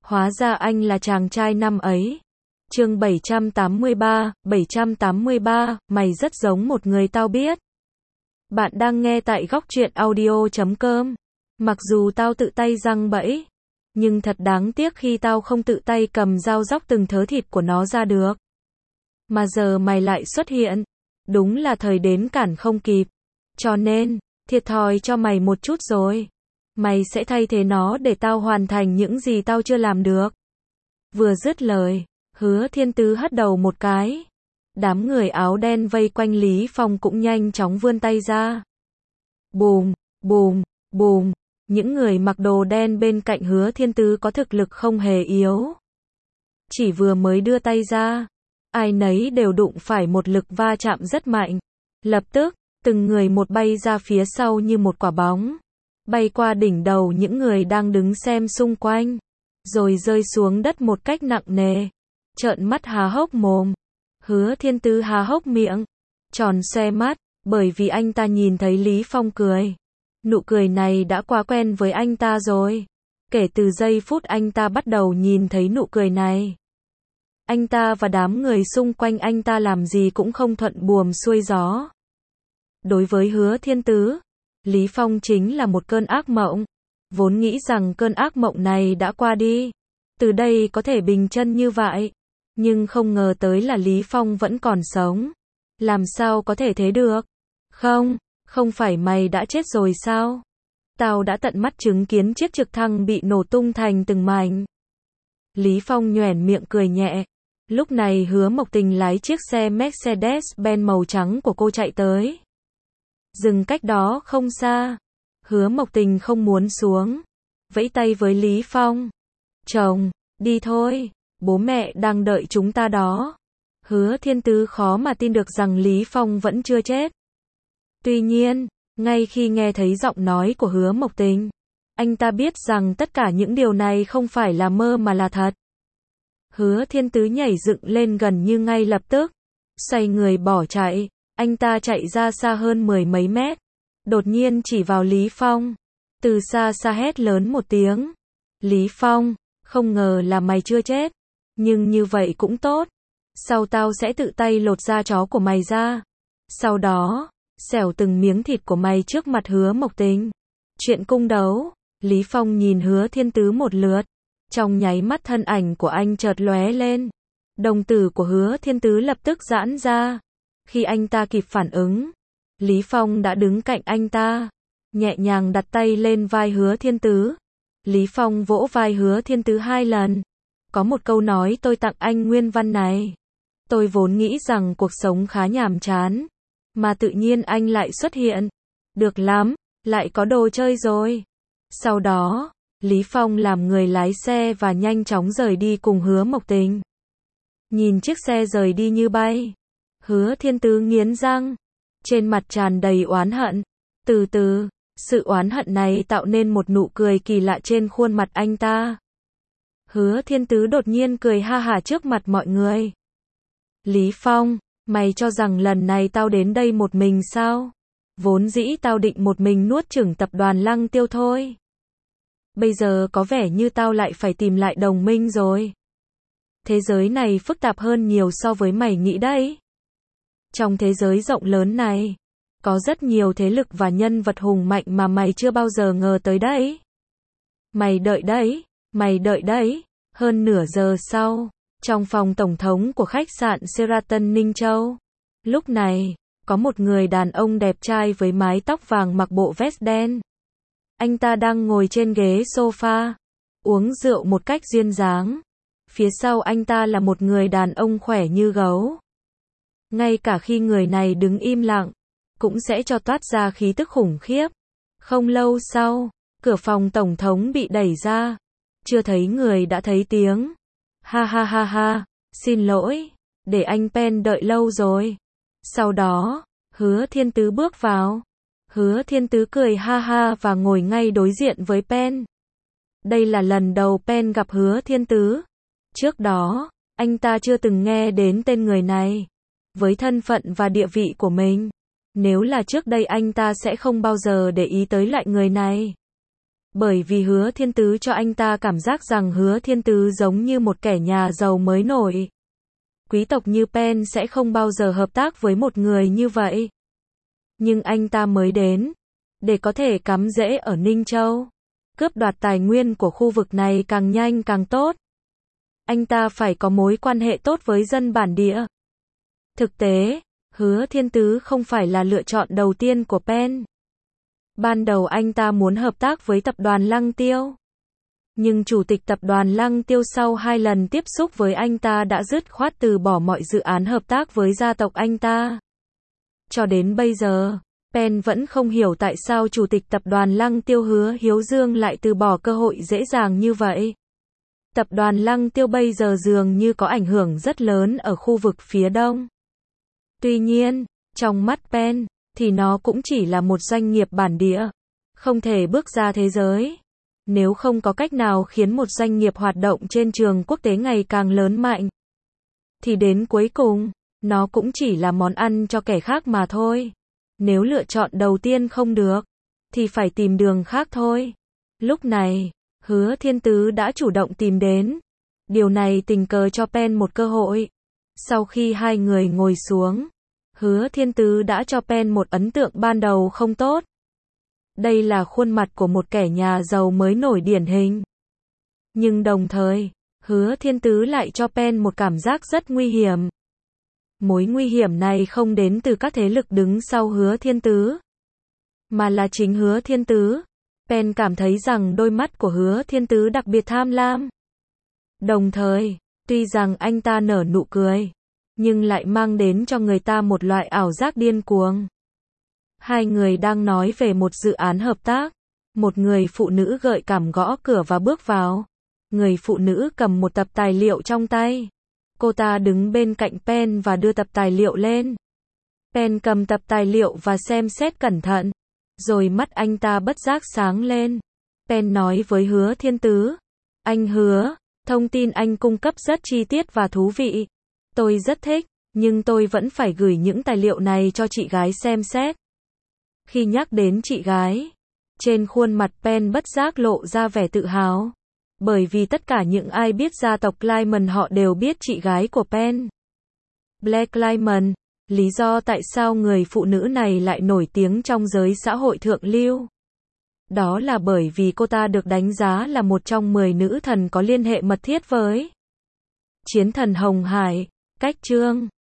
Hóa ra anh là chàng trai năm ấy. Chương 783, mày rất giống một người tao biết. Bạn đang nghe tại góc truyện audio.com. Mặc dù tao tự tay giăng bẫy, nhưng thật đáng tiếc khi tao không tự tay cầm dao róc từng thớ thịt của nó ra được. Mà giờ mày lại xuất hiện. Đúng là thời đến cản không kịp. Cho nên, thiệt thòi cho mày một chút rồi. Mày sẽ thay thế nó để tao hoàn thành những gì tao chưa làm được. Vừa dứt lời, Hứa Thiên Tứ hất đầu một cái. Đám người áo đen vây quanh Lý Phong cũng nhanh chóng vươn tay ra. Bùm, bùm, bùm. Những người mặc đồ đen bên cạnh Hứa Thiên Tứ có thực lực không hề yếu. Chỉ vừa mới đưa tay ra, ai nấy đều đụng phải một lực va chạm rất mạnh. Lập tức, từng người một bay ra phía sau như một quả bóng. Bay qua đỉnh đầu những người đang đứng xem xung quanh. Rồi rơi xuống đất một cách nặng nề. Trợn mắt há hốc mồm. Hứa Thiên Tứ há hốc miệng. Tròn xoe mắt, bởi vì anh ta nhìn thấy Lý Phong cười. Nụ cười này đã quá quen với anh ta rồi. Kể từ giây phút anh ta bắt đầu nhìn thấy nụ cười này, anh ta và đám người xung quanh anh ta làm gì cũng không thuận buồm xuôi gió. Đối với Hứa Thiên Tứ, Lý Phong chính là một cơn ác mộng. Vốn nghĩ rằng cơn ác mộng này đã qua đi, từ đây có thể bình chân như vậy. Nhưng không ngờ tới là Lý Phong vẫn còn sống. Làm sao có thể thế được? Không phải mày đã chết rồi sao? Tao đã tận mắt chứng kiến chiếc trực thăng bị nổ tung thành từng mảnh. Lý Phong nhoẻn miệng cười nhẹ. Lúc này Hứa Mộc Tình lái chiếc xe Mercedes-Benz màu trắng của cô chạy tới. Dừng cách đó không xa. Hứa Mộc Tình không muốn xuống. Vẫy tay với Lý Phong. Chồng, đi thôi. Bố mẹ đang đợi chúng ta đó. Hứa Thiên Tứ khó mà tin được rằng Lý Phong vẫn chưa chết. Tuy nhiên, ngay khi nghe thấy giọng nói của Hứa Mộc Tình, anh ta biết rằng tất cả những điều này không phải là mơ mà là thật. Hứa Thiên Tứ nhảy dựng lên gần như ngay lập tức. Xoay người bỏ chạy. Anh ta chạy ra xa hơn 10 mấy mét. Đột nhiên chỉ vào Lý Phong. Từ xa xa hét lớn một tiếng. Lý Phong, không ngờ là mày chưa chết. Nhưng như vậy cũng tốt. Sau tao sẽ tự tay lột da chó của mày ra. Sau đó, xẻo từng miếng thịt của mày trước mặt Hứa Mộc Tình. Chuyện cung đấu. Lý Phong nhìn Hứa Thiên Tứ một lượt. Trong nháy mắt thân ảnh của anh chợt lóe lên. Đồng tử của Hứa Thiên Tứ lập tức giãn ra. Khi anh ta kịp phản ứng, Lý Phong đã đứng cạnh anh ta, nhẹ nhàng đặt tay lên vai Hứa Thiên Tứ. Lý Phong vỗ vai Hứa Thiên Tứ 2 lần. Có một câu nói tôi tặng anh nguyên văn này. Tôi vốn nghĩ rằng cuộc sống khá nhàm chán, mà tự nhiên anh lại xuất hiện. Được lắm, lại có đồ chơi rồi. Sau đó, Lý Phong làm người lái xe và nhanh chóng rời đi cùng Hứa Mộc Tình. Nhìn chiếc xe rời đi như bay, Hứa Thiên Tứ nghiến răng, trên mặt tràn đầy oán hận. Từ từ, sự oán hận này tạo nên một nụ cười kỳ lạ trên khuôn mặt anh ta. Hứa Thiên Tứ đột nhiên cười ha hả trước mặt mọi người. Lý Phong, mày cho rằng lần này tao đến đây một mình sao? Vốn dĩ tao định một mình nuốt chửng tập đoàn Lăng Tiêu thôi. Bây giờ có vẻ như tao lại phải tìm lại đồng minh rồi. Thế giới này phức tạp hơn nhiều so với mày nghĩ đấy. Trong thế giới rộng lớn này, có rất nhiều thế lực và nhân vật hùng mạnh mà mày chưa bao giờ ngờ tới đấy. Mày đợi đấy. Hơn nửa giờ sau, trong phòng tổng thống của khách sạn Sheraton Ninh Châu. Lúc này, có một người đàn ông đẹp trai với mái tóc vàng mặc bộ vest đen. Anh ta đang ngồi trên ghế sofa, uống rượu một cách duyên dáng. Phía sau anh ta là một người đàn ông khỏe như gấu. Ngay cả khi người này đứng im lặng, cũng sẽ cho toát ra khí tức khủng khiếp. Không lâu sau, cửa phòng tổng thống bị đẩy ra. Chưa thấy người đã thấy tiếng. Ha ha ha ha, xin lỗi, để anh Pen đợi lâu rồi. Sau đó, Hứa Thiên Tứ bước vào. Hứa Thiên Tứ cười ha ha và ngồi ngay đối diện với Pen. Đây là lần đầu Pen gặp Hứa Thiên Tứ. Trước đó, anh ta chưa từng nghe đến tên người này. Với thân phận và địa vị của mình, nếu là trước đây anh ta sẽ không bao giờ để ý tới loại người này. Bởi vì Hứa Thiên Tứ cho anh ta cảm giác rằng Hứa Thiên Tứ giống như một kẻ nhà giàu mới nổi. Quý tộc như Pen sẽ không bao giờ hợp tác với một người như vậy. Nhưng anh ta mới đến, để có thể cắm rễ ở Ninh Châu, cướp đoạt tài nguyên của khu vực này càng nhanh càng tốt. Anh ta phải có mối quan hệ tốt với dân bản địa. Thực tế, Hứa Thiên Tứ không phải là lựa chọn đầu tiên của Pen. Ban đầu anh ta muốn hợp tác với tập đoàn Lăng Tiêu. Nhưng chủ tịch tập đoàn Lăng Tiêu sau 2 lần tiếp xúc với anh ta đã dứt khoát từ bỏ mọi dự án hợp tác với gia tộc anh ta. Cho đến bây giờ, Pen vẫn không hiểu tại sao chủ tịch tập đoàn Lăng Tiêu Hứa Hiếu Dương lại từ bỏ cơ hội dễ dàng như vậy. Tập đoàn Lăng Tiêu bây giờ dường như có ảnh hưởng rất lớn ở khu vực phía đông. Tuy nhiên, trong mắt Pen, thì nó cũng chỉ là một doanh nghiệp bản địa, không thể bước ra thế giới. Nếu không có cách nào khiến một doanh nghiệp hoạt động trên trường quốc tế ngày càng lớn mạnh, thì đến cuối cùng, nó cũng chỉ là món ăn cho kẻ khác mà thôi. Nếu lựa chọn đầu tiên không được, thì phải tìm đường khác thôi. Lúc này, Hứa Thiên Tứ đã chủ động tìm đến. Điều này tình cờ cho Pen một cơ hội. Sau khi hai người ngồi xuống, Hứa Thiên Tứ đã cho Pen một ấn tượng ban đầu không tốt. Đây là khuôn mặt của một kẻ nhà giàu mới nổi điển hình. Nhưng đồng thời, Hứa Thiên Tứ lại cho Pen một cảm giác rất nguy hiểm. Mối nguy hiểm này không đến từ các thế lực đứng sau Hứa Thiên Tứ, mà là chính Hứa Thiên Tứ. Pen cảm thấy rằng đôi mắt của Hứa Thiên Tứ đặc biệt tham lam. Đồng thời, tuy rằng anh ta nở nụ cười, nhưng lại mang đến cho người ta một loại ảo giác điên cuồng. Hai người đang nói về một dự án hợp tác. Một người phụ nữ gợi cảm gõ cửa và bước vào. Người phụ nữ cầm một tập tài liệu trong tay. Cô ta đứng bên cạnh Pen và đưa tập tài liệu lên. Pen cầm tập tài liệu và xem xét cẩn thận. Rồi mắt anh ta bất giác sáng lên. Pen nói với Hứa Thiên Tứ. Anh Hứa, thông tin anh cung cấp rất chi tiết và thú vị. Tôi rất thích, nhưng tôi vẫn phải gửi những tài liệu này cho chị gái xem xét. Khi nhắc đến chị gái, trên khuôn mặt Pen bất giác lộ ra vẻ tự hào. Bởi vì tất cả những ai biết gia tộc Lyman họ đều biết chị gái của Pen. Black Lyman. Lý do tại sao người phụ nữ này lại nổi tiếng trong giới xã hội thượng lưu. Đó là bởi vì cô ta được đánh giá là một trong 10 nữ thần có liên hệ mật thiết với chiến thần Hồng Hải, Cách Trương.